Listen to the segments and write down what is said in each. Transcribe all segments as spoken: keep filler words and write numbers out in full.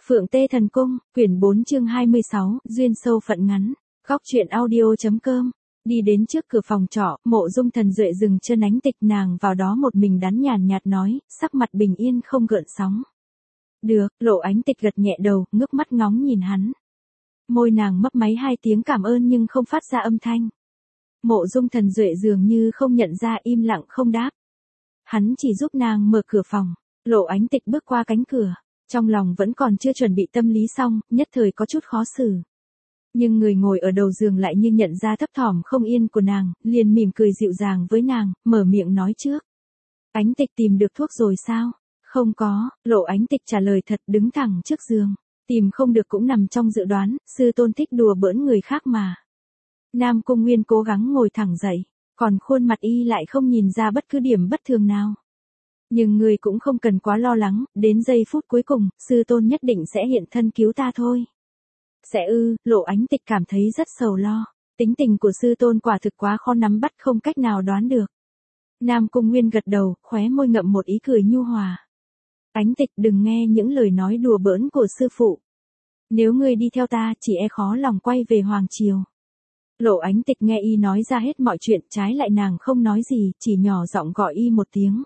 Phượng Tê Thần Cung, quyển bốn chương hai mươi sáu, duyên sâu phận ngắn. Góc truyện audio.com. Đi đến trước cửa phòng trọ, Mộ Dung Thần Duệ dừng chân Ánh Tịch, nàng vào đó một mình đắn nhàn nhạt nói, sắc mặt bình yên không gợn sóng. Được, Lộ Ánh Tịch gật nhẹ đầu, ngước mắt ngóng nhìn hắn. Môi nàng mấp máy hai tiếng cảm ơn nhưng không phát ra âm thanh. Mộ Dung Thần Duệ dường như không nhận ra, im lặng không đáp. Hắn chỉ giúp nàng mở cửa phòng. Lộ Ánh Tịch bước qua cánh cửa. Trong lòng vẫn còn chưa chuẩn bị tâm lý xong, nhất thời có chút khó xử. Nhưng người ngồi ở đầu giường lại như nhận ra thấp thỏm không yên của nàng, liền mỉm cười dịu dàng với nàng, mở miệng nói trước. Ánh Tịch tìm được thuốc rồi sao? Không có, Lộ Ánh Tịch trả lời thật, đứng thẳng trước giường. Tìm không được cũng nằm trong dự đoán, sư tôn thích đùa bỡn người khác mà. Nam Cung Nguyên cố gắng ngồi thẳng dậy, còn khuôn mặt y lại không nhìn ra bất cứ điểm bất thường nào. Nhưng người cũng không cần quá lo lắng, đến giây phút cuối cùng, sư tôn nhất định sẽ hiện thân cứu ta thôi. Sẽ ư, Lộ Ánh Tịch cảm thấy rất sầu lo. Tính tình của sư tôn quả thực quá khó nắm bắt, không cách nào đoán được. Nam Cung Nguyên gật đầu, khóe môi ngậm một ý cười nhu hòa. Ánh Tịch đừng nghe những lời nói đùa bỡn của sư phụ. Nếu ngươi đi theo ta, chỉ e khó lòng quay về Hoàng Triều. Lộ Ánh Tịch nghe y nói ra hết mọi chuyện, trái lại nàng không nói gì, chỉ nhỏ giọng gọi y một tiếng.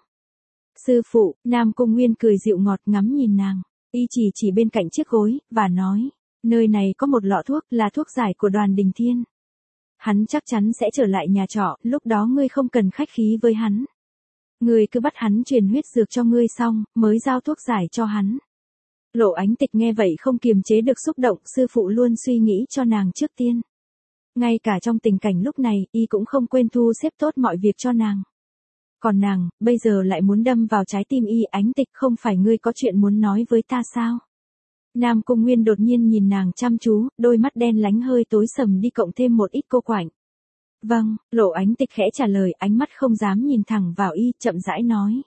Sư phụ, Nam Cung Nguyên cười dịu ngọt ngắm nhìn nàng, y chỉ chỉ bên cạnh chiếc gối, và nói, nơi này có một lọ thuốc, là thuốc giải của Đoàn Đình Thiên. Hắn chắc chắn sẽ trở lại nhà trọ, lúc đó ngươi không cần khách khí với hắn. Ngươi cứ bắt hắn truyền huyết dược cho ngươi xong, mới giao thuốc giải cho hắn. Lộ Ánh Tịch nghe vậy không kiềm chế được xúc động, sư phụ luôn suy nghĩ cho nàng trước tiên. Ngay cả trong tình cảnh lúc này, y cũng không quên thu xếp tốt mọi việc cho nàng. Còn nàng, bây giờ lại muốn đâm vào trái tim y. Ánh Tịch, không phải ngươi có chuyện muốn nói với ta sao? Nam Cung Nguyên đột nhiên nhìn nàng chăm chú, đôi mắt đen lánh hơi tối sầm đi cộng thêm một ít cô quạnh. Vâng, Lộ Ánh Tịch khẽ trả lời, ánh mắt không dám nhìn thẳng vào y, chậm rãi nói.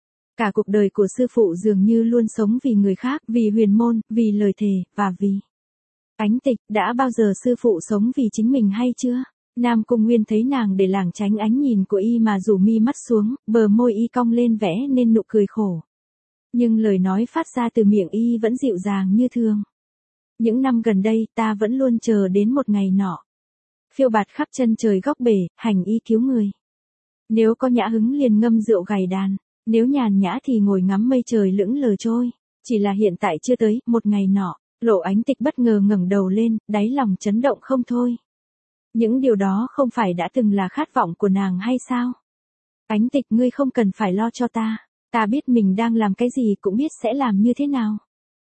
Cả cuộc đời của sư phụ dường như luôn sống vì người khác, vì huyền môn, vì lời thề, và vì... Ánh Tịch, đã bao giờ sư phụ sống vì chính mình hay chưa? Nam Cung Nguyên thấy nàng để lảng tránh ánh nhìn của y mà rủ mi mắt xuống, bờ môi y cong lên vẽ nên nụ cười khổ. Nhưng lời nói phát ra từ miệng y vẫn dịu dàng như thường. Những năm gần đây, ta vẫn luôn chờ đến một ngày nọ. Phiêu bạt khắp chân trời góc bể, hành y cứu người. Nếu có nhã hứng liền ngâm rượu gảy đàn, nếu nhàn nhã thì ngồi ngắm mây trời lững lờ trôi. Chỉ là hiện tại chưa tới, một ngày nọ. Lộ Ánh Tịch bất ngờ ngẩng đầu lên, đáy lòng chấn động không thôi. Những điều đó không phải đã từng là khát vọng của nàng hay sao? Ánh Tịch, ngươi không cần phải lo cho ta. Ta biết mình đang làm cái gì, cũng biết sẽ làm như thế nào.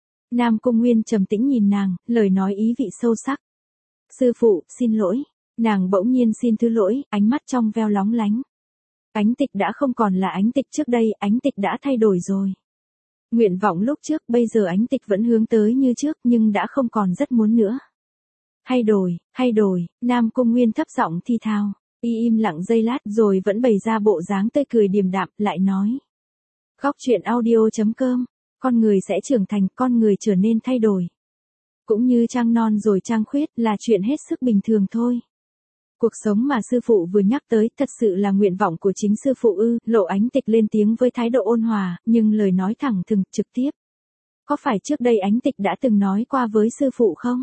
Nam Cung Nguyên trầm tĩnh nhìn nàng, lời nói ý vị sâu sắc. Sư phụ, xin lỗi. Nàng bỗng nhiên xin thứ lỗi, ánh mắt trong veo lóng lánh. Ánh Tịch đã không còn là Ánh Tịch trước đây, Ánh Tịch đã thay đổi rồi. Nguyện vọng lúc trước, bây giờ Ánh Tịch vẫn hướng tới như trước, nhưng đã không còn rất muốn nữa. Thay đổi, thay đổi, Nam Cung Nguyên thấp giọng thi thào. Y im lặng giây lát rồi vẫn bày ra bộ dáng tươi cười điềm đạm, lại nói. Góc truyện audio.com, con người sẽ trưởng thành, con người trở nên thay đổi. Cũng như trăng non rồi trăng khuyết, là chuyện hết sức bình thường thôi. Cuộc sống mà sư phụ vừa nhắc tới, thật sự là nguyện vọng của chính sư phụ ư? Lộ Ánh Tịch lên tiếng với thái độ ôn hòa, nhưng lời nói thẳng thừng, trực tiếp. Có phải trước đây Ánh Tịch đã từng nói qua với sư phụ không?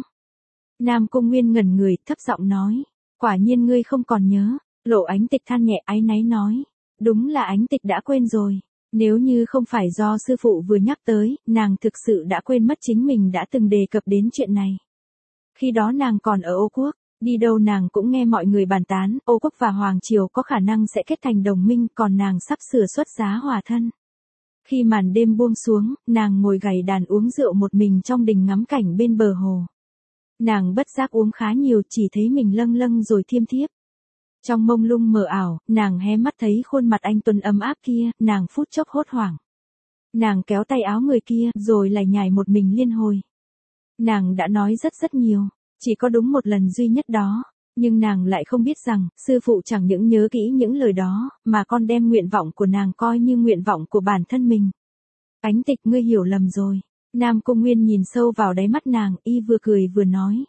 Nam Cung Nguyên ngẩn người, thấp giọng nói. Quả nhiên ngươi không còn nhớ. Lộ Ánh Tịch than nhẹ áy náy nói. Đúng là Ánh Tịch đã quên rồi. Nếu như không phải do sư phụ vừa nhắc tới, nàng thực sự đã quên mất chính mình đã từng đề cập đến chuyện này. Khi đó nàng còn ở Ô Quốc, đi đâu nàng cũng nghe mọi người bàn tán, Ô Quốc và Hoàng Triều có khả năng sẽ kết thành đồng minh, còn nàng sắp sửa xuất giá hòa thân. Khi màn đêm buông xuống, nàng ngồi gảy đàn uống rượu một mình trong đình ngắm cảnh bên bờ hồ. Nàng bất giác uống khá nhiều, chỉ thấy mình lâng lâng rồi thiêm thiếp. Trong mông lung mờ ảo, nàng hé mắt thấy khuôn mặt anh tuấn ấm áp kia, nàng phút chốc hốt hoảng. Nàng kéo tay áo người kia, rồi lải nhải một mình liên hồi. Nàng đã nói rất rất nhiều, chỉ có đúng một lần duy nhất đó, nhưng nàng lại không biết rằng, sư phụ chẳng những nhớ kỹ những lời đó, mà còn đem nguyện vọng của nàng coi như nguyện vọng của bản thân mình. Ánh Tịch, ngươi hiểu lầm rồi. Nam Cung Nguyên nhìn sâu vào đáy mắt nàng, y vừa cười vừa nói.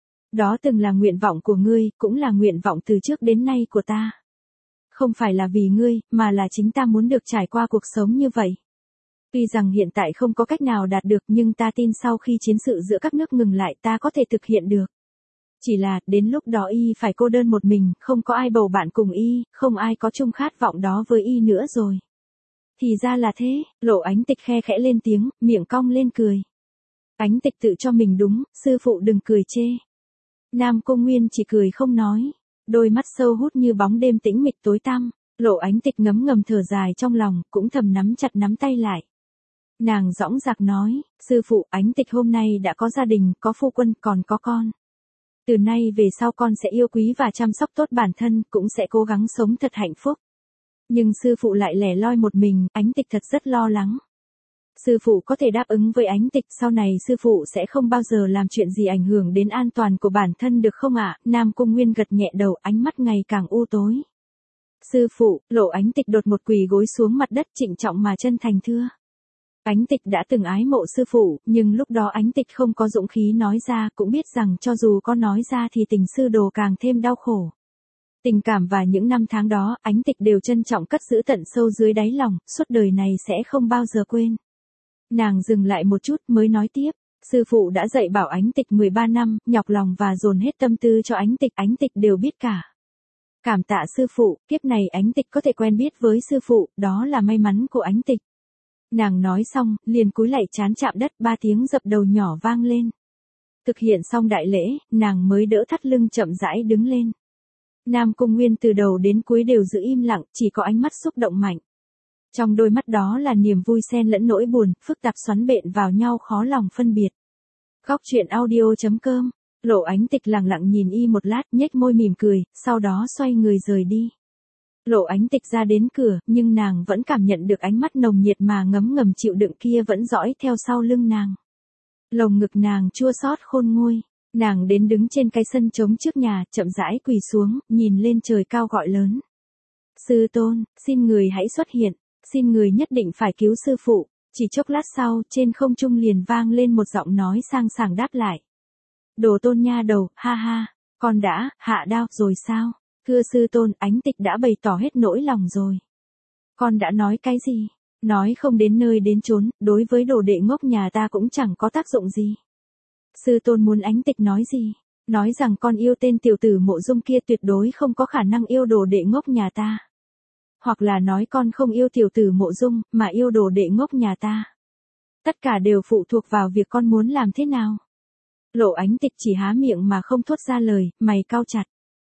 Đó từng là nguyện vọng của ngươi, cũng là nguyện vọng từ trước đến nay của ta. Không phải là vì ngươi, mà là chính ta muốn được trải qua cuộc sống như vậy. Tuy rằng hiện tại không có cách nào đạt được nhưng ta tin sau khi chiến sự giữa các nước ngừng lại ta có thể thực hiện được. Chỉ là, đến lúc đó y phải cô đơn một mình, không có ai bầu bạn cùng y, không ai có chung khát vọng đó với y nữa rồi. Thì ra là thế, Lộ Ánh Tịch khe khẽ lên tiếng, miệng cong lên cười. Ánh Tịch tự cho mình đúng, sư phụ đừng cười chê. Nam Cung Nguyên chỉ cười không nói, đôi mắt sâu hút như bóng đêm tĩnh mịch tối tăm. Lộ Ánh Tịch ngấm ngầm thở dài trong lòng, cũng thầm nắm chặt nắm tay lại. Nàng dõng dạc nói, sư phụ, Ánh Tịch hôm nay đã có gia đình, có phu quân, còn có con. Từ nay về sau con sẽ yêu quý và chăm sóc tốt bản thân, cũng sẽ cố gắng sống thật hạnh phúc. Nhưng sư phụ lại lẻ loi một mình, Ánh Tịch thật rất lo lắng. Sư phụ có thể đáp ứng với Ánh Tịch, sau này sư phụ sẽ không bao giờ làm chuyện gì ảnh hưởng đến an toàn của bản thân được không ạ? Nam Cung Nguyên gật nhẹ đầu, ánh mắt ngày càng u tối. Sư phụ, Lộ Ánh Tịch đột một quỳ gối xuống mặt đất trịnh trọng mà chân thành thưa. Ánh Tịch đã từng ái mộ sư phụ, nhưng lúc đó Ánh Tịch không có dũng khí nói ra, cũng biết rằng cho dù có nói ra thì tình sư đồ càng thêm đau khổ. Tình cảm và những năm tháng đó, Ánh Tịch đều trân trọng cất giữ tận sâu dưới đáy lòng, suốt đời này sẽ không bao giờ quên. Nàng dừng lại một chút mới nói tiếp, sư phụ đã dạy bảo Ánh Tịch mười ba năm, nhọc lòng và dồn hết tâm tư cho Ánh Tịch, Ánh Tịch đều biết cả. Cảm tạ sư phụ, kiếp này Ánh Tịch có thể quen biết với sư phụ, đó là may mắn của Ánh Tịch. Nàng nói xong, liền cúi lạy trán chạm đất, ba tiếng dập đầu nhỏ vang lên. Thực hiện xong đại lễ, nàng mới đỡ thắt lưng chậm rãi đứng lên. Nam Cung Nguyên từ đầu đến cuối đều giữ im lặng, chỉ có ánh mắt xúc động mạnh. Trong đôi mắt đó là niềm vui xen lẫn nỗi buồn, phức tạp xoắn bện vào nhau khó lòng phân biệt. Góc truyện audio chấm com, Lộ Ánh Tịch lặng lặng nhìn y một lát, nhếch môi mỉm cười, sau đó xoay người rời đi. Lộ Ánh Tịch ra đến cửa, nhưng nàng vẫn cảm nhận được ánh mắt nồng nhiệt mà ngấm ngầm chịu đựng kia vẫn dõi theo sau lưng nàng. Lồng ngực nàng chua xót khôn nguôi, nàng đến đứng trên cái sân trống trước nhà, chậm rãi quỳ xuống, nhìn lên trời cao gọi lớn. Sư tôn, xin người hãy xuất hiện, xin người nhất định phải cứu sư phụ. Chỉ chốc lát sau, trên không trung liền vang lên một giọng nói sang sảng đáp lại. Đồ Tôn nha đầu, ha ha, con đã hạ đao rồi sao? Thưa sư tôn, Ánh Tịch đã bày tỏ hết nỗi lòng rồi. Con đã nói cái gì? Nói không đến nơi đến chốn, đối với đồ đệ ngốc nhà ta cũng chẳng có tác dụng gì. Sư tôn muốn Ánh Tịch nói gì? Nói rằng con yêu tên tiểu tử Mộ Dung kia tuyệt đối không có khả năng yêu đồ đệ ngốc nhà ta. Hoặc là nói con không yêu tiểu tử Mộ Dung, mà yêu đồ đệ ngốc nhà ta. Tất cả đều phụ thuộc vào việc con muốn làm thế nào. Lộ Ánh Tịch chỉ há miệng mà không thốt ra lời, mày cau chặt.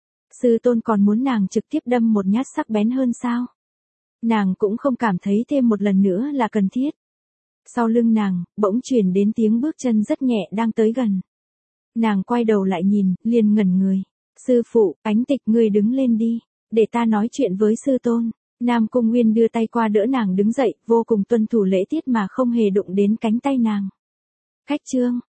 Sư tôn còn muốn nàng trực tiếp đâm một nhát sắc bén hơn sao? Nàng cũng không cảm thấy thêm một lần nữa là cần thiết. Sau lưng nàng, bỗng truyền đến tiếng bước chân rất nhẹ đang tới gần. Nàng quay đầu lại nhìn, liền ngẩn người. Sư phụ, Ánh Tịch ngươi đứng lên đi, để ta nói chuyện với sư tôn. Nam Cung Nguyên đưa tay qua đỡ nàng đứng dậy, vô cùng tuân thủ lễ tiết mà không hề đụng đến cánh tay nàng. Khách trương,